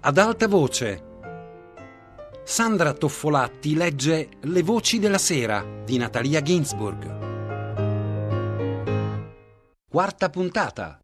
Ad alta voce. Sandra Toffolatti legge Le voci della sera di Natalia Ginzburg. Quarta puntata.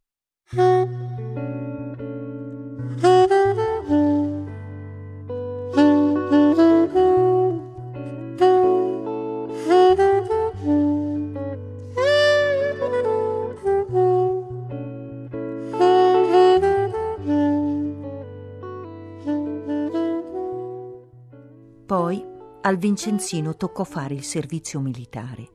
Poi al Vincenzino toccò fare il servizio militare.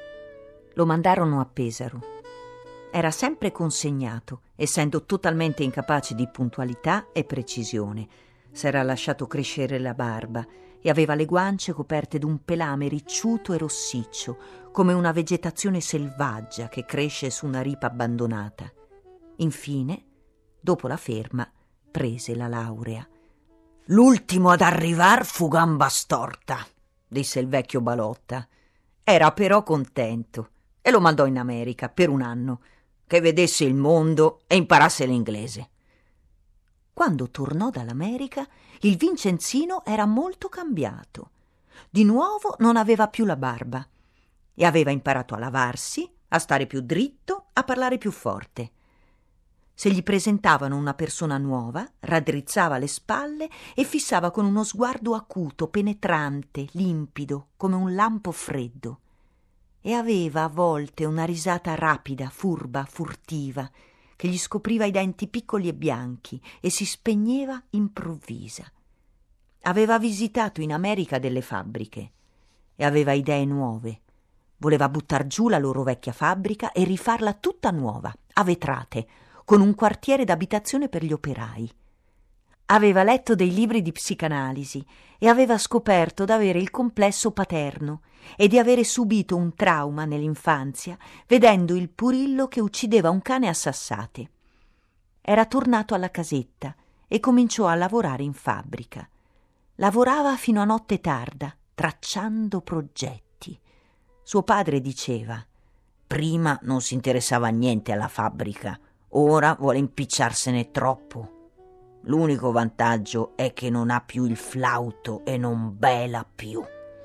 Lo mandarono a Pesaro. Era sempre consegnato, essendo totalmente incapace di puntualità e precisione. S'era lasciato crescere la barba e aveva le guance coperte d'un pelame ricciuto e rossiccio, come una vegetazione selvaggia che cresce su una ripa abbandonata. Infine, dopo la ferma, prese la laurea. «L'ultimo ad arrivar fu Gambastorta», disse il vecchio Balotta. Era però contento e lo mandò in America per 1 anno, che vedesse il mondo e imparasse l'inglese. Quando tornò dall'America, il Vincenzino era molto cambiato. Di nuovo non aveva più la barba e aveva imparato a lavarsi, a stare più dritto, a parlare più forte. Se gli presentavano una persona nuova, raddrizzava le spalle e fissava con uno sguardo acuto, penetrante, limpido, come un lampo freddo. E aveva a volte una risata rapida, furba, furtiva, che gli scopriva i denti piccoli e bianchi e si spegneva improvvisa. Aveva visitato in America delle fabbriche e aveva idee nuove. Voleva buttar giù la loro vecchia fabbrica e rifarla tutta nuova, a vetrate, con un quartiere d'abitazione per gli operai. Aveva letto dei libri di psicanalisi e aveva scoperto d'avere il complesso paterno e di avere subito un trauma nell'infanzia vedendo il Purillo che uccideva un cane a sassate. Era tornato alla casetta e cominciò a lavorare in fabbrica. Lavorava fino a notte tarda, tracciando progetti. Suo padre diceva: «Prima non si interessava a niente alla fabbrica, ora vuole impicciarsene troppo. L'unico vantaggio è che non ha più il flauto e non bela più».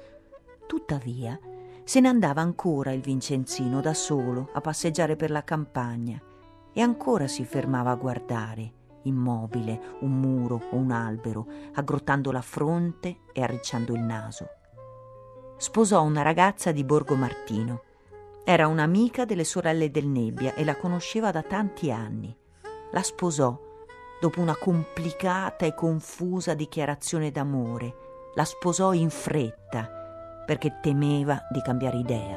Tuttavia se ne andava ancora il Vincenzino da solo a passeggiare per la campagna e ancora si fermava a guardare, immobile, un muro o un albero, aggrottando la fronte e arricciando il naso. Sposò una ragazza di Borgo Martino. Era un'amica delle sorelle del Nebbia e la conosceva da tanti anni. La sposò dopo una complicata e confusa dichiarazione d'amore. La sposò in fretta perché temeva di cambiare idea.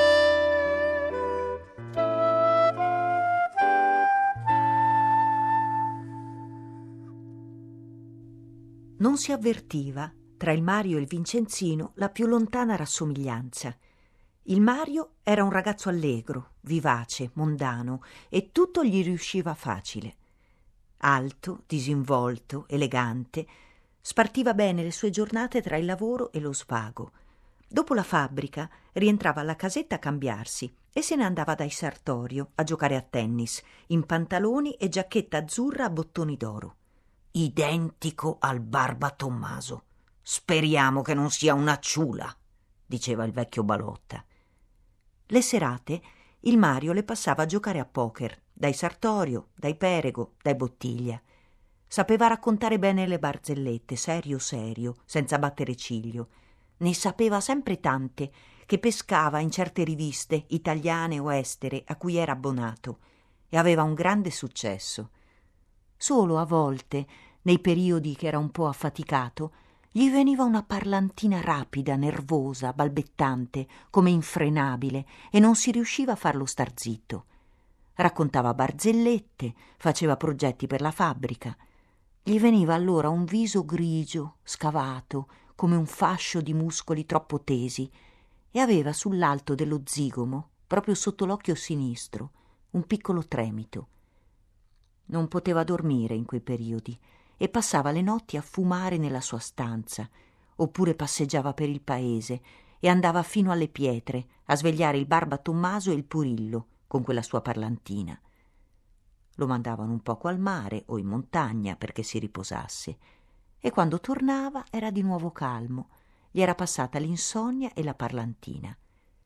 Non si avvertiva tra il Mario e il Vincenzino la più lontana rassomiglianza. Il Mario era un ragazzo allegro, vivace, mondano e tutto gli riusciva facile. Alto, disinvolto, elegante, spartiva bene le sue giornate tra il lavoro e lo svago. Dopo la fabbrica rientrava alla casetta a cambiarsi e se ne andava dai Sartorio a giocare a tennis, in pantaloni e giacchetta azzurra a bottoni d'oro. «Identico al Barba Tommaso. Speriamo che non sia una ciula», diceva il vecchio Balotta. Le serate il Mario le passava a giocare a poker, dai Sartorio, dai Perego, dai Bottiglia. Sapeva raccontare bene le barzellette, serio, senza battere ciglio. Ne sapeva sempre tante, che pescava in certe riviste, italiane o estere, a cui era abbonato, e aveva un grande successo. Solo a volte, nei periodi che era un po' affaticato, gli veniva una parlantina rapida, nervosa, balbettante, come infrenabile, e non si riusciva a farlo star zitto. Raccontava barzellette, faceva progetti per la fabbrica. Gli veniva allora un viso grigio, scavato, come un fascio di muscoli troppo tesi, e aveva sull'alto dello zigomo, proprio sotto l'occhio sinistro, un piccolo tremito. Non poteva dormire in quei periodi e passava le notti a fumare nella sua stanza, oppure passeggiava per il paese e andava fino alle pietre a svegliare il Barba Tommaso e il Purillo con quella sua parlantina. Lo mandavano un poco al mare o in montagna perché si riposasse, e quando tornava era di nuovo calmo, gli era passata l'insonnia e la parlantina.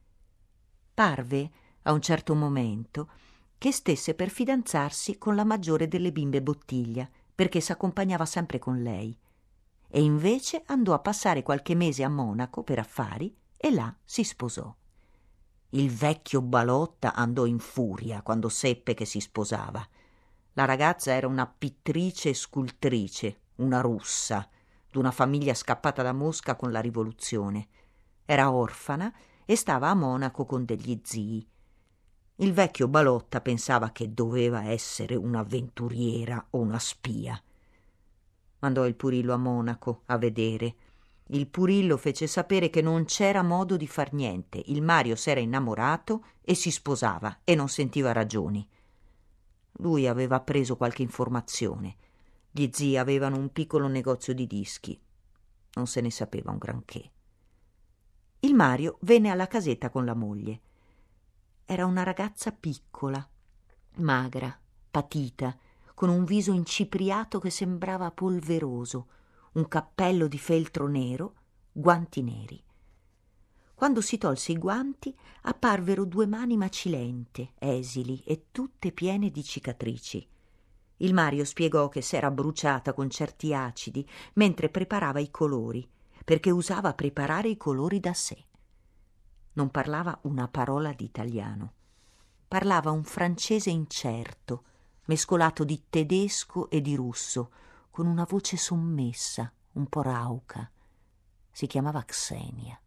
Parve, a un certo momento, che stesse per fidanzarsi con la maggiore delle bimbe Bottiglia, perché s'accompagnava sempre con lei, e invece andò a passare qualche mese a Monaco per affari e là si sposò. Il vecchio Balotta andò in furia quando seppe che si sposava. La ragazza era una pittrice e scultrice, una russa, d'una famiglia scappata da Mosca con la rivoluzione. Era orfana e stava a Monaco con degli zii. Il vecchio Balotta pensava che doveva essere un'avventuriera o una spia. Mandò il Purillo a Monaco a vedere. Il Purillo fece sapere che non c'era modo di far niente. Il Mario s'era innamorato e si sposava e non sentiva ragioni. Lui aveva preso qualche informazione. Gli zii avevano un piccolo negozio di dischi. Non se ne sapeva un granché. Il Mario venne alla casetta con la moglie. Era una ragazza piccola, magra, patita, con un viso incipriato che sembrava polveroso, un cappello di feltro nero, guanti neri. Quando si tolse i guanti apparvero 2 mani macilente, esili e tutte piene di cicatrici. Il Mario spiegò che s'era bruciata con certi acidi mentre preparava i colori, perché usava preparare i colori da sé. Non parlava una parola di italiano. Parlava un francese incerto, mescolato di tedesco e di russo, con una voce sommessa, un po' rauca. Si chiamava Xenia.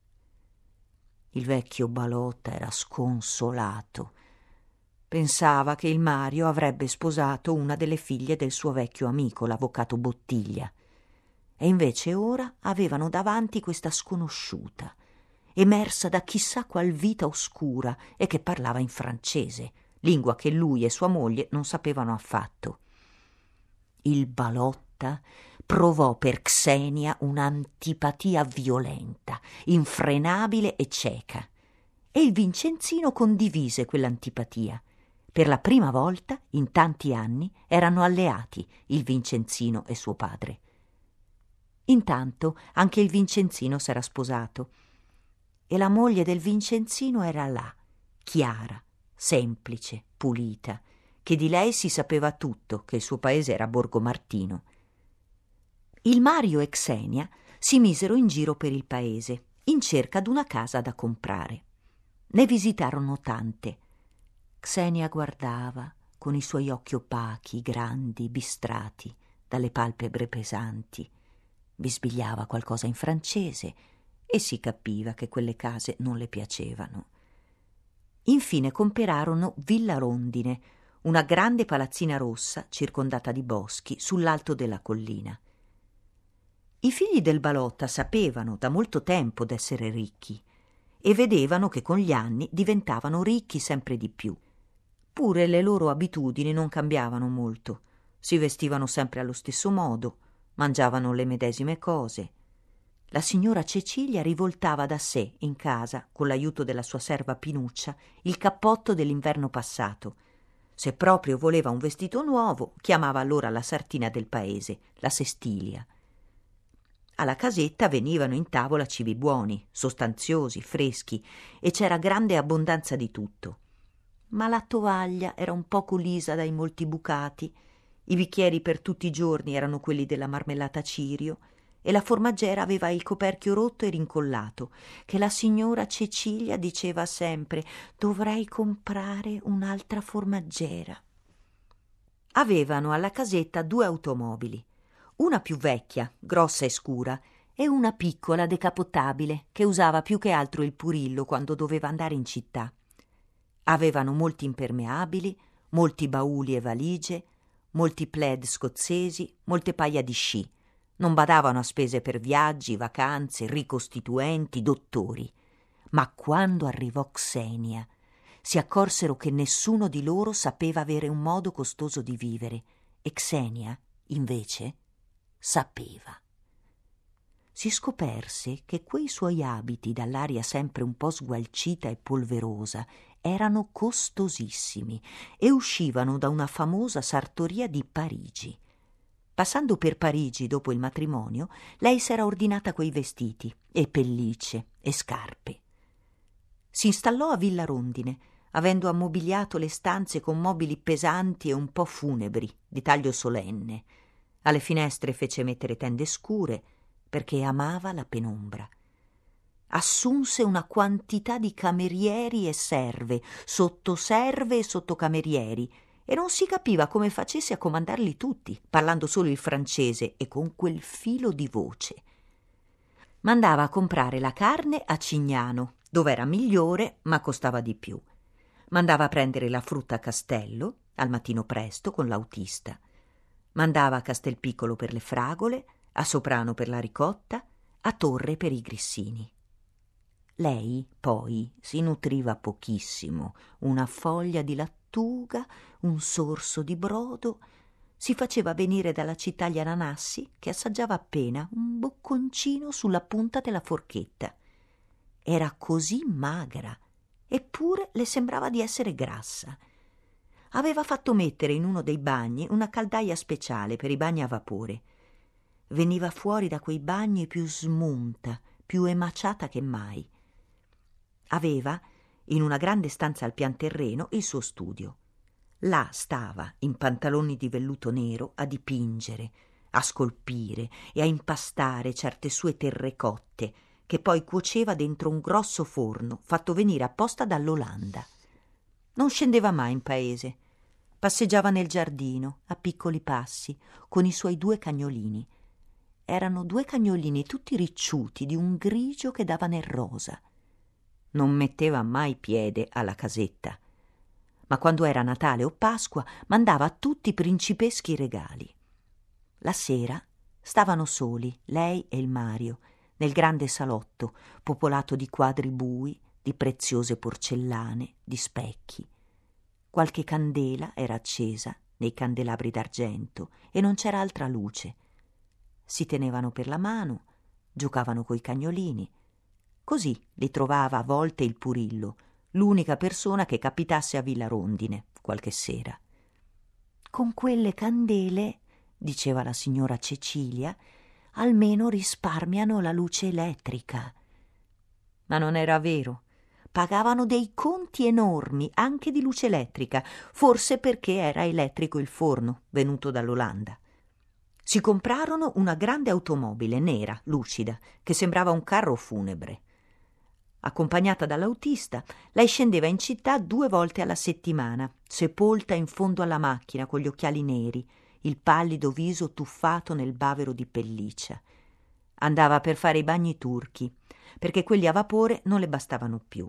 Il vecchio Balotta era sconsolato. Pensava che il Mario avrebbe sposato una delle figlie del suo vecchio amico, l'avvocato Bottiglia. E invece ora avevano davanti questa sconosciuta, emersa da chissà qual vita oscura e che parlava in francese, lingua che lui e sua moglie non sapevano affatto. Il Balotta provò per Xenia un'antipatia violenta, infrenabile e cieca, e il Vincenzino condivise quell'antipatia. Per la prima volta in tanti anni erano alleati il Vincenzino e suo padre. Intanto anche il Vincenzino s'era sposato e la moglie del Vincenzino era là, chiara, semplice, pulita, che di lei si sapeva tutto, che il suo paese era Borgo Martino. Il Mario e Xenia si misero in giro per il paese, in cerca d'una casa da comprare. Ne visitarono tante. Xenia guardava con i suoi occhi opachi, grandi, bistrati, dalle palpebre pesanti. Bisbigliava qualcosa in francese e si capiva che quelle case non le piacevano. Infine comperarono Villa Rondine, una grande palazzina rossa circondata di boschi sull'alto della collina. I figli del Balotta sapevano da molto tempo d'essere ricchi e vedevano che con gli anni diventavano ricchi sempre di più. Pure le loro abitudini non cambiavano molto. Si vestivano sempre allo stesso modo, mangiavano le medesime cose. La signora Cecilia rivoltava da sé in casa, con l'aiuto della sua serva Pinuccia, il cappotto dell'inverno passato. Se proprio voleva un vestito nuovo, chiamava allora la sartina del paese, la Sestilia. Alla casetta venivano in tavola cibi buoni, sostanziosi, freschi, e c'era grande abbondanza di tutto. Ma la tovaglia era un poco lisa dai molti bucati, i bicchieri per tutti i giorni erano quelli della marmellata Cirio, e la formaggera aveva il coperchio rotto e rincollato, che la signora Cecilia diceva sempre: «Dovrei comprare un'altra formaggera». Avevano alla casetta 2 automobili, una più vecchia, grossa e scura, e una piccola decapottabile che usava più che altro il Purillo quando doveva andare in città. Avevano molti impermeabili, molti bauli e valigie, molti plaid scozzesi, molte paia di sci. Non badavano a spese per viaggi, vacanze, ricostituenti, dottori. Ma quando arrivò Xenia, si accorsero che nessuno di loro sapeva avere un modo costoso di vivere, e Xenia, invece, sapeva. Si scoperse che quei suoi abiti dall'aria sempre un po' sgualcita e polverosa erano costosissimi e uscivano da una famosa sartoria di Parigi. Passando per Parigi dopo il matrimonio, lei s'era ordinata quei vestiti e pellicce e scarpe. Si installò a Villa Rondine, avendo ammobiliato le stanze con mobili pesanti e un po' funebri, di taglio solenne. Alle finestre fece mettere tende scure, perché amava la penombra. Assunse una quantità di camerieri e sottoserve e sottocamerieri, e non si capiva come facesse a comandarli tutti, parlando solo il francese e con quel filo di voce. Mandava a comprare la carne a Cignano, dove era migliore ma costava di più. Mandava a prendere la frutta a Castello, al mattino presto, con l'autista. Mandava a Castelpiccolo per le fragole, a Soprano per la ricotta, a Torre per i grissini. Lei, poi, si nutriva pochissimo, una foglia di lattuga, un sorso di brodo. Si faceva venire dalla città gli ananassi, che assaggiava appena, un bocconcino sulla punta della forchetta. Era così magra, eppure le sembrava di essere grassa. Aveva fatto mettere in uno dei bagni una caldaia speciale per i bagni a vapore. Veniva fuori da quei bagni più smunta, più emaciata che mai. Aveva, in una grande stanza al pian terreno, il suo studio. Là stava, in pantaloni di velluto nero, a dipingere, a scolpire e a impastare certe sue terrecotte, che poi cuoceva dentro un grosso forno fatto venire apposta dall'Olanda. Non scendeva mai in paese. Passeggiava nel giardino, a piccoli passi, con i suoi 2 cagnolini. Erano 2 cagnolini tutti ricciuti, di un grigio che dava nel rosa. Non metteva mai piede alla casetta, ma quando era Natale o Pasqua mandava a tutti principeschi regali. La sera stavano soli, lei e il Mario, nel grande salotto, popolato di quadri bui, di preziose porcellane, di specchi. Qualche candela era accesa nei candelabri d'argento e non c'era altra luce. Si tenevano per la mano, giocavano coi cagnolini. Così li trovava a volte il Purillo, l'unica persona che capitasse a Villa Rondine qualche sera. «Con quelle candele», diceva la signora Cecilia, «almeno risparmiano la luce elettrica». Ma non era vero. Pagavano dei conti enormi anche di luce elettrica, forse perché era elettrico il forno venuto dall'Olanda. Si comprarono una grande automobile nera, lucida, che sembrava un carro funebre. Accompagnata dall'autista, lei scendeva in città 2 volte alla settimana, sepolta in fondo alla macchina con gli occhiali neri, il pallido viso tuffato nel bavero di pelliccia. Andava per fare i bagni turchi, perché quelli a vapore non le bastavano più.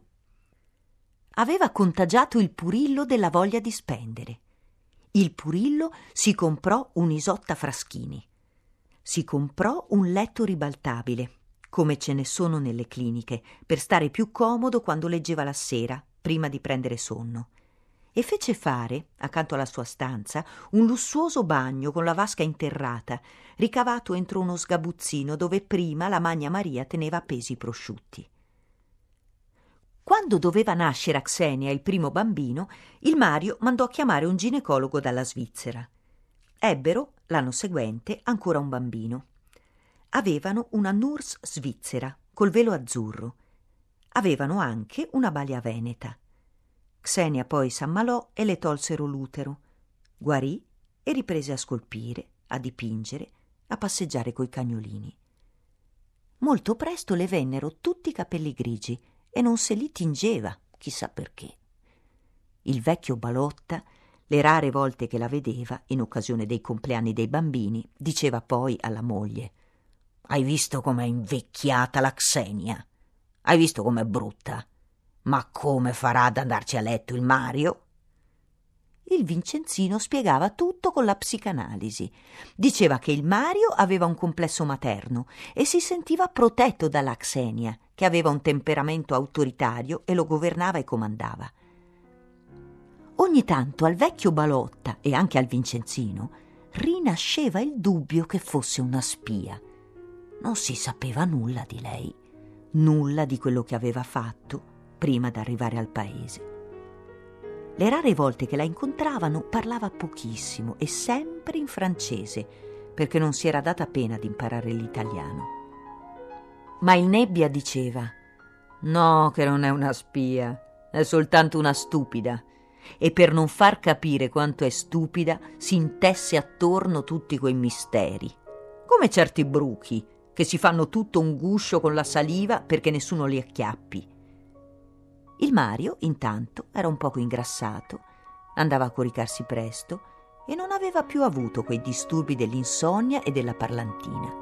Aveva contagiato il Purillo della voglia di spendere. Il Purillo si comprò un'Isotta Fraschini. Si comprò un letto ribaltabile, come ce ne sono nelle cliniche, per stare più comodo quando leggeva la sera, prima di prendere sonno. E fece fare, accanto alla sua stanza, un lussuoso bagno con la vasca interrata, ricavato entro uno sgabuzzino dove prima la Magna Maria teneva appesi i prosciutti. Quando doveva nascere a Xenia il primo bambino, il Mario mandò a chiamare un ginecologo dalla Svizzera. Ebbero, l'anno seguente, ancora un bambino. Avevano una nurse svizzera, col velo azzurro. Avevano anche una balia veneta. Xenia poi s'ammalò e le tolsero l'utero. Guarì e riprese a scolpire, a dipingere, a passeggiare coi cagnolini. Molto presto le vennero tutti i capelli grigi e non se li tingeva, chissà perché. Il vecchio Balotta, le rare volte che la vedeva, in occasione dei compleanni dei bambini, diceva poi alla moglie: «Hai visto com'è invecchiata la Xenia? Hai visto com'è brutta? Ma come farà ad andarci a letto il Mario?» Il Vincenzino spiegava tutto con la psicanalisi. Diceva che il Mario aveva un complesso materno e si sentiva protetto dalla Xenia, che aveva un temperamento autoritario e lo governava e comandava. Ogni tanto al vecchio Balotta e anche al Vincenzino rinasceva il dubbio che fosse una spia. Non si sapeva nulla di lei, nulla di quello che aveva fatto prima d'arrivare al paese. Le rare volte che la incontravano parlava pochissimo e sempre in francese, perché non si era data pena di imparare l'italiano. Ma il Nebbia diceva: «No, che non è una spia, è soltanto una stupida». E per non far capire quanto è stupida si intesse attorno tutti quei misteri, come certi bruchi che si fanno tutto un guscio con la saliva perché nessuno li acchiappi. Il Mario, intanto, era un poco ingrassato, andava a coricarsi presto e non aveva più avuto quei disturbi dell'insonnia e della parlantina.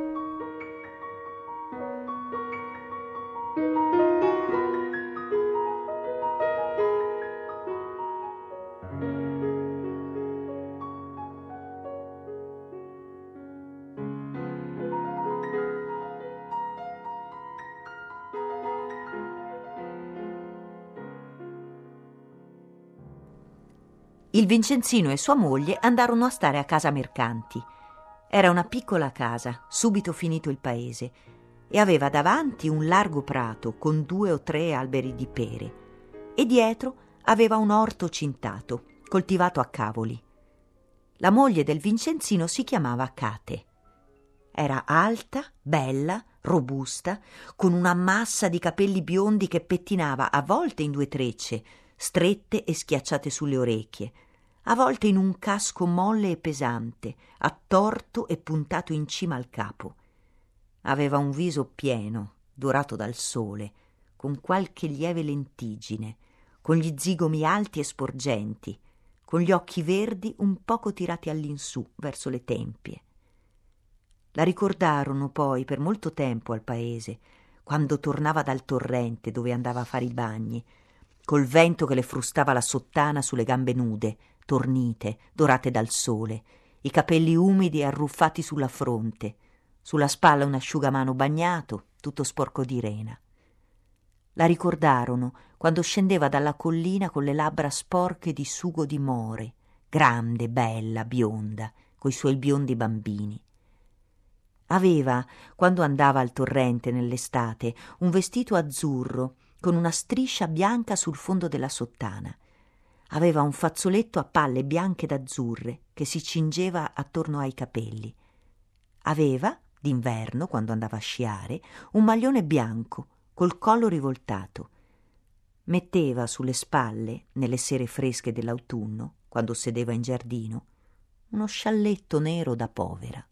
Il Vincenzino e sua moglie andarono a stare a casa Mercanti. Era una piccola casa, subito finito il paese, e aveva davanti un largo prato con 2 o 3 alberi di pere, e dietro aveva un orto cintato, coltivato a cavoli. La moglie del Vincenzino si chiamava Cate. Era alta, bella, robusta, con una massa di capelli biondi che pettinava a volte in 2 trecce, strette e schiacciate sulle orecchie, a volte in un casco molle e pesante, attorto e puntato in cima al capo. Aveva un viso pieno, dorato dal sole, con qualche lieve lentiggine, con gli zigomi alti e sporgenti, con gli occhi verdi un poco tirati all'insù, verso le tempie. La ricordarono poi per molto tempo al paese, quando tornava dal torrente dove andava a fare i bagni, col vento che le frustava la sottana sulle gambe nude, tornite, dorate dal sole, i capelli umidi e arruffati sulla fronte, sulla spalla un asciugamano bagnato, tutto sporco di rena. La ricordarono quando scendeva dalla collina con le labbra sporche di sugo di more, grande, bella, bionda, coi suoi biondi bambini. Aveva, quando andava al torrente nell'estate, un vestito azzurro con una striscia bianca sul fondo della sottana. Aveva un fazzoletto a palle bianche ed azzurre che si cingeva attorno ai capelli. Aveva, d'inverno, quando andava a sciare, un maglione bianco col collo rivoltato. Metteva sulle spalle, nelle sere fresche dell'autunno, quando sedeva in giardino, uno scialletto nero da povera.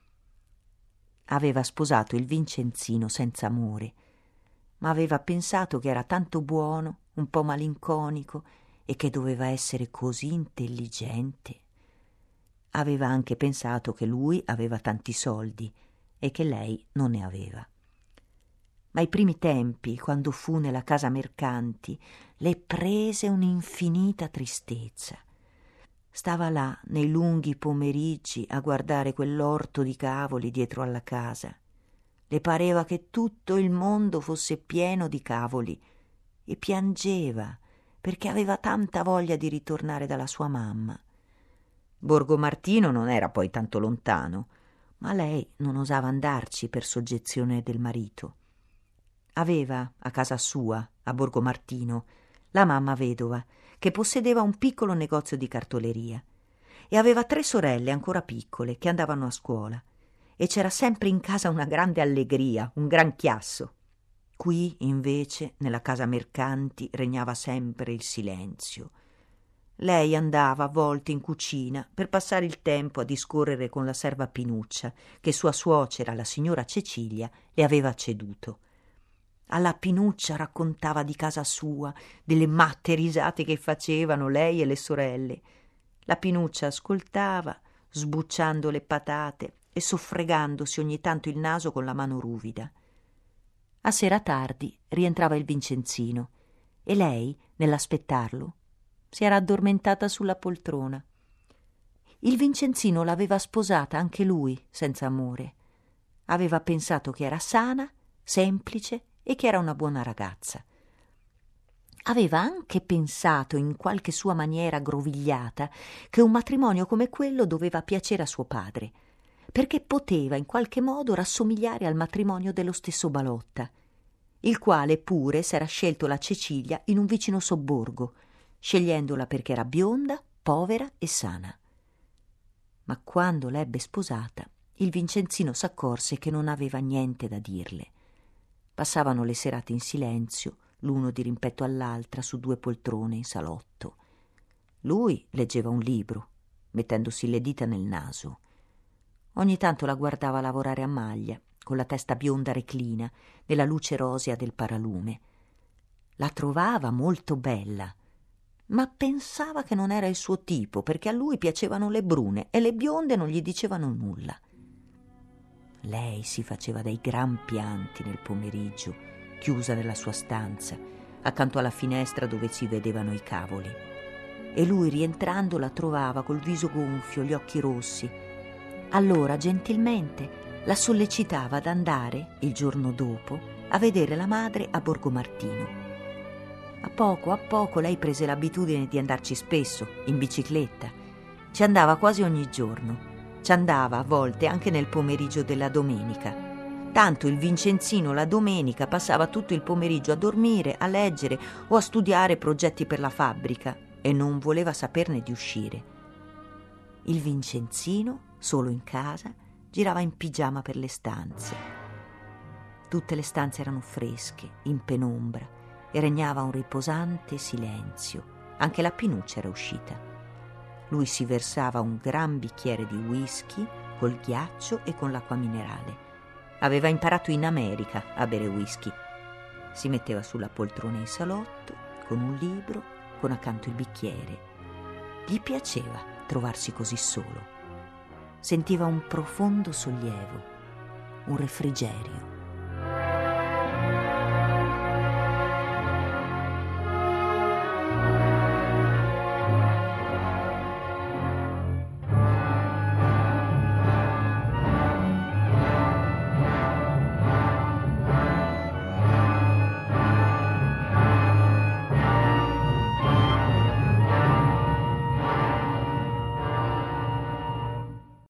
Aveva sposato il Vincenzino senza amore, ma aveva pensato che era tanto buono, un po' malinconico, e che doveva essere così intelligente. Aveva anche pensato che lui aveva tanti soldi e che lei non ne aveva. Ma ai primi tempi, quando fu nella casa Mercanti, le prese un'infinita tristezza. Stava là nei lunghi pomeriggi a guardare quell'orto di cavoli dietro alla casa. Le pareva che tutto il mondo fosse pieno di cavoli e piangeva perché aveva tanta voglia di ritornare dalla sua mamma. Borgo Martino non era poi tanto lontano, ma lei non osava andarci per soggezione del marito. Aveva a casa sua, a Borgo Martino, la mamma vedova, che possedeva un piccolo negozio di cartoleria, e aveva 3 sorelle ancora piccole che andavano a scuola, e c'era sempre in casa una grande allegria, un gran chiasso. Qui, invece, nella casa Mercanti regnava sempre il silenzio. Lei andava a volte in cucina per passare il tempo a discorrere con la serva Pinuccia, che sua suocera, la signora Cecilia, le aveva ceduto. Alla Pinuccia raccontava di casa sua, delle matte risate che facevano lei e le sorelle. La Pinuccia ascoltava, sbucciando le patate e soffregandosi ogni tanto il naso con la mano ruvida. A sera tardi rientrava il Vincenzino e lei, nell'aspettarlo, si era addormentata sulla poltrona. Il Vincenzino l'aveva sposata anche lui senza amore. Aveva pensato che era sana, semplice e che era una buona ragazza. Aveva anche pensato, in qualche sua maniera aggrovigliata, che un matrimonio come quello doveva piacere a suo padre, perché poteva in qualche modo rassomigliare al matrimonio dello stesso Balotta, il quale pure s'era scelto la Cecilia in un vicino sobborgo, scegliendola perché era bionda, povera e sana. Ma quando l'ebbe sposata, il Vincenzino s'accorse che non aveva niente da dirle. Passavano le serate in silenzio, l'uno di rimpetto all'altra su 2 poltrone in salotto. Lui leggeva un libro, mettendosi le dita nel naso. Ogni tanto la guardava lavorare a maglia, con la testa bionda reclina, nella luce rosea del paralume. La trovava molto bella, ma pensava che non era il suo tipo, perché a lui piacevano le brune e le bionde non gli dicevano nulla. Lei si faceva dei gran pianti nel pomeriggio, chiusa nella sua stanza, accanto alla finestra dove si vedevano i cavoli. E lui, rientrando, la trovava col viso gonfio, gli occhi rossi. Allora, gentilmente, la sollecitava ad andare, il giorno dopo, a vedere la madre a Borgomartino. A poco lei prese l'abitudine di andarci spesso, in bicicletta. Ci andava quasi ogni giorno. Ci andava a volte anche nel pomeriggio della domenica. Tanto il Vincenzino la domenica passava tutto il pomeriggio a dormire, a leggere o a studiare progetti per la fabbrica e non voleva saperne di uscire. Il Vincenzino, solo in casa, girava in pigiama per le stanze. Tutte le stanze erano fresche, in penombra, e regnava un riposante silenzio. Anche la Pinuccia era uscita. Lui si versava un gran bicchiere di whisky col ghiaccio e con l'acqua minerale. Aveva imparato in America a bere whisky. Si metteva sulla poltrona in salotto, con un libro, con accanto il bicchiere. Gli piaceva trovarsi così solo. Sentiva un profondo sollievo, un refrigerio.